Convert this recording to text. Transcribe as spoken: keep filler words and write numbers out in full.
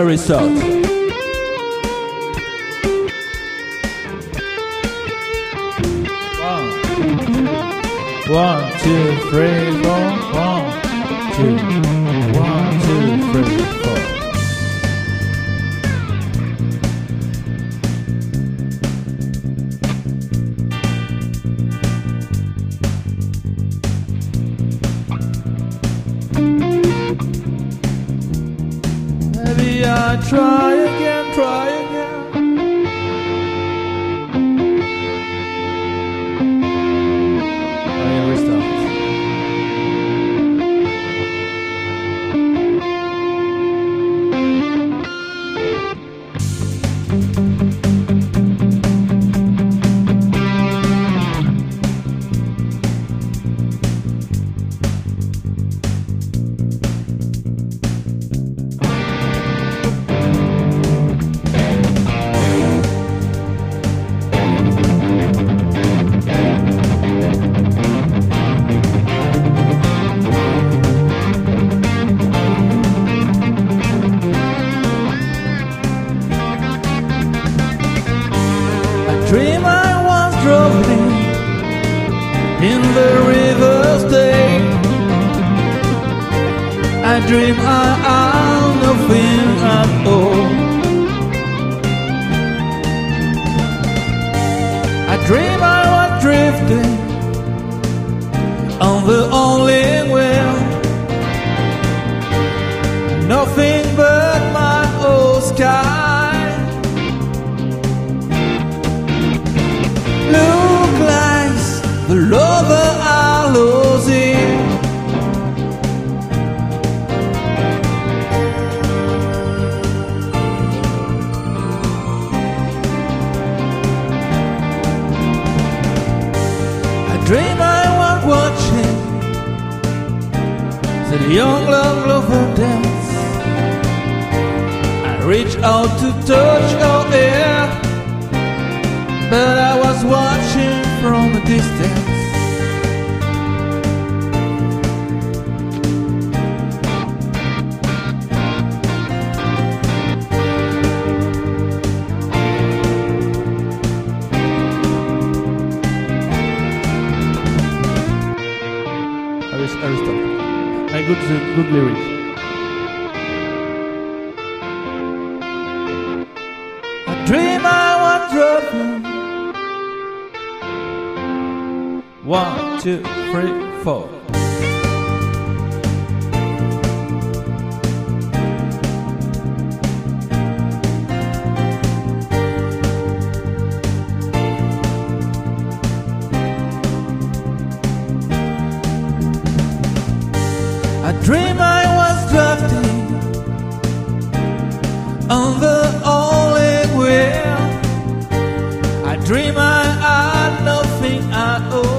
Aristotle. One, two, three, four. One, two, one, two, three, four. Maybe I try again, try again. Dream I was drowning in the river Styx. I dream I am nothing at all. I dream I was drifting on the only well, nothing but my old sky. Look like the lover I losing. I dream I was watching the young love lover dance. I reach out to touch her hair, but I was watching from a distance. Aristotle. A good, good lyric. I dream I was dropping. One, two, three, four. I dream I was drafting on the